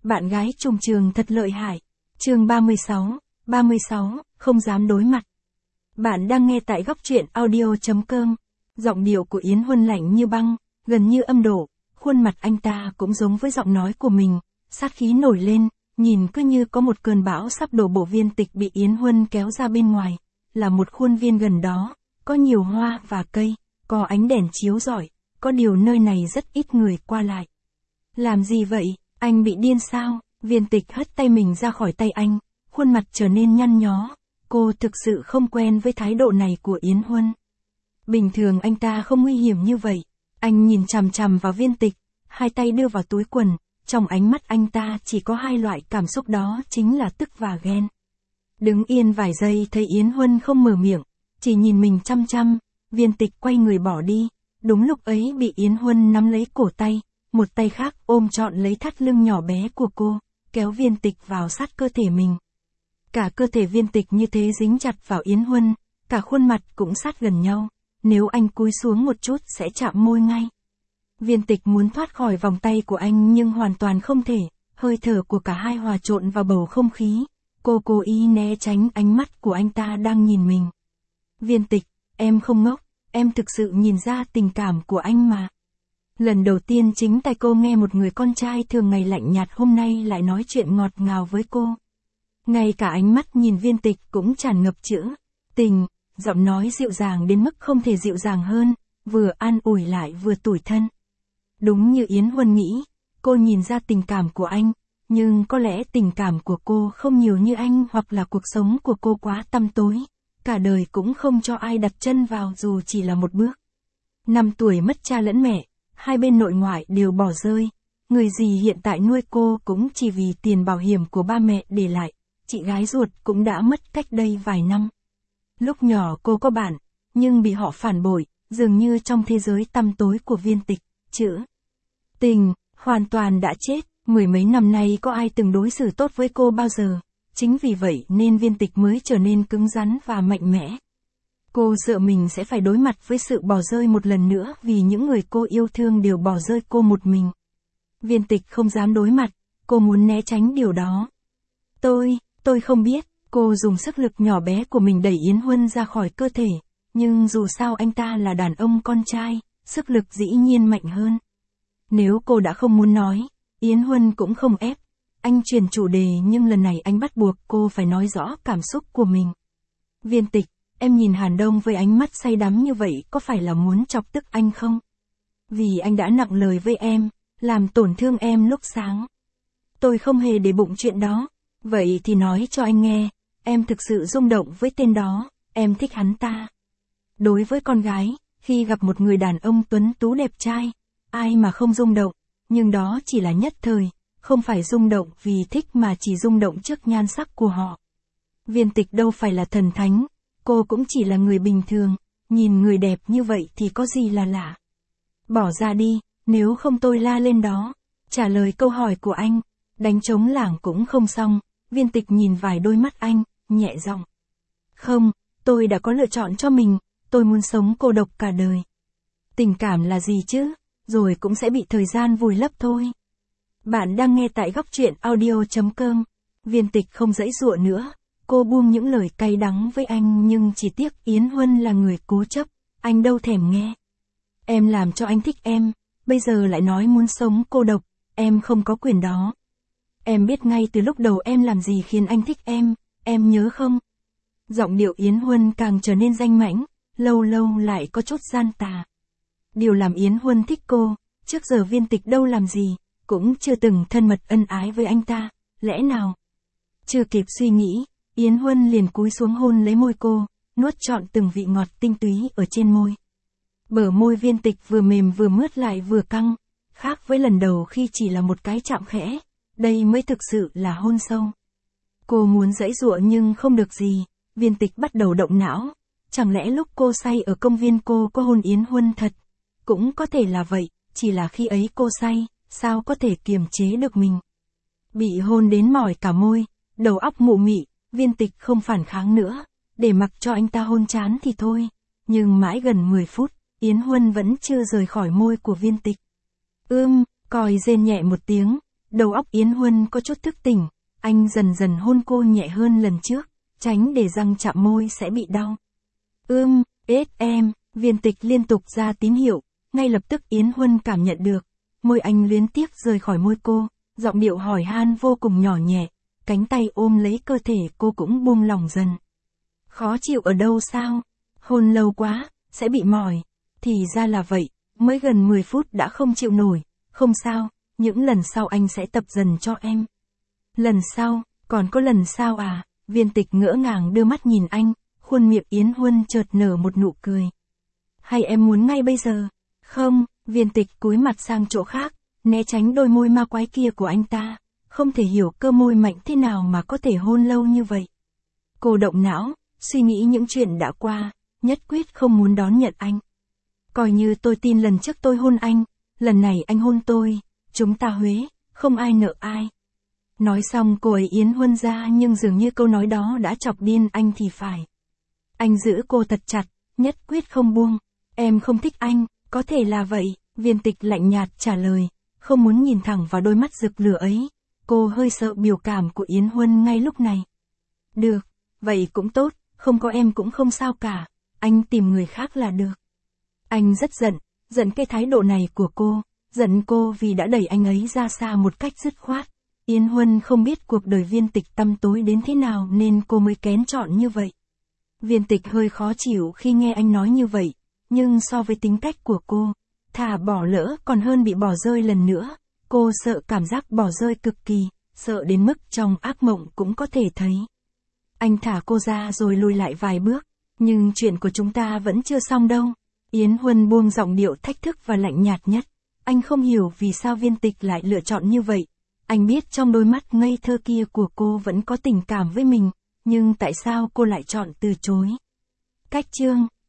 Bạn gái trùng trường thật lợi hại. Chương 36, không dám đối mặt. Bạn đang nghe tại góc truyện audio.com. Giọng điệu của Yến Huân lạnh như băng, gần như âm độ, khuôn mặt anh ta cũng giống với giọng nói của mình, sát khí nổi lên, nhìn cứ như có một cơn bão sắp đổ bộ. Viên Tịch bị Yến Huân kéo ra bên ngoài, là một khuôn viên gần đó, có nhiều hoa và cây, có ánh đèn chiếu rọi, có điều nơi này rất ít người qua lại. Làm gì vậy, anh bị điên sao? Viên Tịch hất tay mình ra khỏi tay anh, khuôn mặt trở nên nhăn nhó, cô thực sự không quen với thái độ này của Yến Huân. Bình thường anh ta không nguy hiểm như vậy. Anh nhìn chằm chằm vào Viên Tịch, hai tay đưa vào túi quần, trong ánh mắt anh ta chỉ có hai loại cảm xúc, đó chính là tức và ghen. Đứng yên vài giây thấy Yến Huân không mở miệng, chỉ nhìn mình chăm chăm, Viên Tịch quay người bỏ đi. Đúng lúc ấy bị Yến Huân nắm lấy cổ tay, một tay khác ôm trọn lấy thắt lưng nhỏ bé của cô, kéo Viên Tịch vào sát cơ thể mình. Cả cơ thể Viên Tịch như thế dính chặt vào Yến Huân, cả khuôn mặt cũng sát gần nhau, nếu anh cúi xuống một chút sẽ chạm môi ngay. Viên Tịch muốn thoát khỏi vòng tay của anh nhưng hoàn toàn không thể, hơi thở của cả hai hòa trộn vào bầu không khí, cô cố ý né tránh ánh mắt của anh ta đang nhìn mình. Viên Tịch, em không ngốc, em thực sự nhìn ra tình cảm của anh mà. Lần đầu tiên chính tai cô nghe một người con trai thường ngày lạnh nhạt hôm nay lại nói chuyện ngọt ngào với cô. Ngay cả ánh mắt nhìn Viên Tịch cũng tràn ngập chữ tình, giọng nói dịu dàng đến mức không thể dịu dàng hơn, vừa an ủi lại vừa tủi thân. Đúng như Yến Huân nghĩ, cô nhìn ra tình cảm của anh, nhưng có lẽ tình cảm của cô không nhiều như anh, hoặc là cuộc sống của cô quá tăm tối, cả đời cũng không cho ai đặt chân vào dù chỉ là một bước. 5 tuổi mất cha lẫn mẹ, hai bên nội ngoại đều bỏ rơi, người dì hiện tại nuôi cô cũng chỉ vì tiền bảo hiểm của ba mẹ để lại, chị gái ruột cũng đã mất cách đây vài năm. Lúc nhỏ cô có bạn, nhưng bị họ phản bội, dường như trong thế giới tăm tối của Viên Tịch, chữ tình hoàn toàn đã chết. Mười mấy năm nay có ai từng đối xử tốt với cô bao giờ, chính vì vậy nên Viên Tịch mới trở nên cứng rắn và mạnh mẽ. Cô sợ mình sẽ phải đối mặt với sự bỏ rơi một lần nữa vì những người cô yêu thương đều bỏ rơi cô một mình. Viên Tịch không dám đối mặt, cô muốn né tránh điều đó. Tôi không biết, cô dùng sức lực nhỏ bé của mình đẩy Yến Huân ra khỏi cơ thể, nhưng dù sao anh ta là đàn ông con trai, sức lực dĩ nhiên mạnh hơn. Nếu cô đã không muốn nói, Yến Huân cũng không ép. Anh chuyển chủ đề nhưng lần này anh bắt buộc cô phải nói rõ cảm xúc của mình. Viên Tịch, em nhìn Hàn Đông với ánh mắt say đắm như vậy có phải là muốn chọc tức anh không? Vì anh đã nặng lời với em, làm tổn thương em lúc sáng. Tôi không hề để bụng chuyện đó. Vậy thì nói cho anh nghe, em thực sự rung động với tên đó, em thích hắn ta. Đối với con gái, khi gặp một người đàn ông tuấn tú đẹp trai, ai mà không rung động, nhưng đó chỉ là nhất thời, không phải rung động vì thích mà chỉ rung động trước nhan sắc của họ. Viên Tịch đâu phải là thần thánh, cô cũng chỉ là người bình thường, nhìn người đẹp như vậy thì có gì là lạ. Bỏ ra đi, nếu không tôi la lên đó. Trả lời câu hỏi của anh, đánh trống lảng cũng không xong. Viên Tịch nhìn vài đôi mắt anh, nhẹ giọng. Không, tôi đã có lựa chọn cho mình, tôi muốn sống cô độc cả đời. Tình cảm là gì chứ, rồi cũng sẽ bị thời gian vùi lấp thôi. Bạn đang nghe tại góc truyện audio.com. Viên Tịch không giãy giụa nữa, cô buông những lời cay đắng với anh nhưng chỉ tiếc Yến Huân là người cố chấp, anh đâu thèm nghe. Em làm cho anh thích em, bây giờ lại nói muốn sống cô độc, em không có quyền đó. Em biết ngay từ lúc đầu em làm gì khiến anh thích em nhớ không? Giọng điệu Yến Huân càng trở nên danh mãnh, lâu lâu lại có chút gian tà. Điều làm Yến Huân thích cô, trước giờ Viên Tịch đâu làm gì, cũng chưa từng thân mật ân ái với anh ta, lẽ nào? Chưa kịp suy nghĩ, Yến Huân liền cúi xuống hôn lấy môi cô, nuốt trọn từng vị ngọt tinh túy ở trên môi. Bờ môi Viên Tịch vừa mềm vừa mướt lại vừa căng, khác với lần đầu khi chỉ là một cái chạm khẽ, đây mới thực sự là hôn sâu. Cô muốn giãy giụa nhưng không được gì, Viên Tịch bắt đầu động não, chẳng lẽ lúc cô say ở công viên cô có hôn Yến Huân thật? Cũng có thể là vậy, chỉ là khi ấy cô say, sao có thể kiềm chế được mình. Bị hôn đến mỏi cả môi, đầu óc mụ mị, Viên Tịch không phản kháng nữa, để mặc cho anh ta hôn chán thì thôi. Nhưng mãi gần 10 phút, Yến Huân vẫn chưa rời khỏi môi của Viên Tịch. Còi rên nhẹ một tiếng, Đầu óc Yến Huân có chút thức tỉnh, anh dần dần hôn cô nhẹ hơn lần trước, tránh để răng chạm môi sẽ bị đau. Em, Viên Tịch liên tục ra tín hiệu, ngay lập tức Yến Huân cảm nhận được, môi anh luyến tiếc rời khỏi môi cô, giọng điệu hỏi han vô cùng nhỏ nhẹ, cánh tay ôm lấy cơ thể cô cũng buông lỏng dần. Khó chịu ở đâu sao? Hôn lâu quá, sẽ bị mỏi. Thì ra là vậy, mới gần 10 phút đã không chịu nổi, không sao, những lần sau anh sẽ tập dần cho em. Lần sau, còn có lần sau à? Viên Tịch ngỡ ngàng đưa mắt nhìn anh, khuôn miệng Yến Huân chợt nở một nụ cười. Hay em muốn ngay bây giờ? Không, Viên Tịch cúi mặt sang chỗ khác, né tránh đôi môi ma quái kia của anh ta, không thể hiểu cơ môi mạnh thế nào mà có thể hôn lâu như vậy. Cô động não, suy nghĩ những chuyện đã qua, nhất quyết không muốn đón nhận anh. Coi như tôi tin lần trước tôi hôn anh, lần này anh hôn tôi, chúng ta Huế, không ai nợ ai. Nói xong cô ấy Yến Huân ra nhưng dường như câu nói đó đã chọc điên anh thì phải. Anh giữ cô thật chặt, nhất quyết không buông. Em không thích anh, có thể là vậy, Viên Tịch lạnh nhạt trả lời, không muốn nhìn thẳng vào đôi mắt rực lửa ấy. Cô hơi sợ biểu cảm của Yến Huân ngay lúc này. Được, vậy cũng tốt, không có em cũng không sao cả, anh tìm người khác là được. Anh rất giận cái thái độ này của cô, giận cô vì đã đẩy anh ấy ra xa một cách dứt khoát. Yến Huân không biết cuộc đời Viên Tịch tăm tối đến thế nào nên cô mới kén chọn như vậy. Viên Tịch hơi khó chịu khi nghe anh nói như vậy, nhưng so với tính cách của cô, thà bỏ lỡ còn hơn bị bỏ rơi lần nữa. Cô sợ cảm giác bỏ rơi cực kỳ, sợ đến mức trong ác mộng cũng có thể thấy. Anh thả cô ra rồi lùi lại vài bước, nhưng chuyện của chúng ta vẫn chưa xong đâu. Yến Huân buông giọng điệu thách thức và lạnh nhạt nhất. Anh không hiểu vì sao Viên Tịch lại lựa chọn như vậy. Anh biết trong đôi mắt ngây thơ kia của cô vẫn có tình cảm với mình, nhưng tại sao cô lại chọn từ chối? Cách chương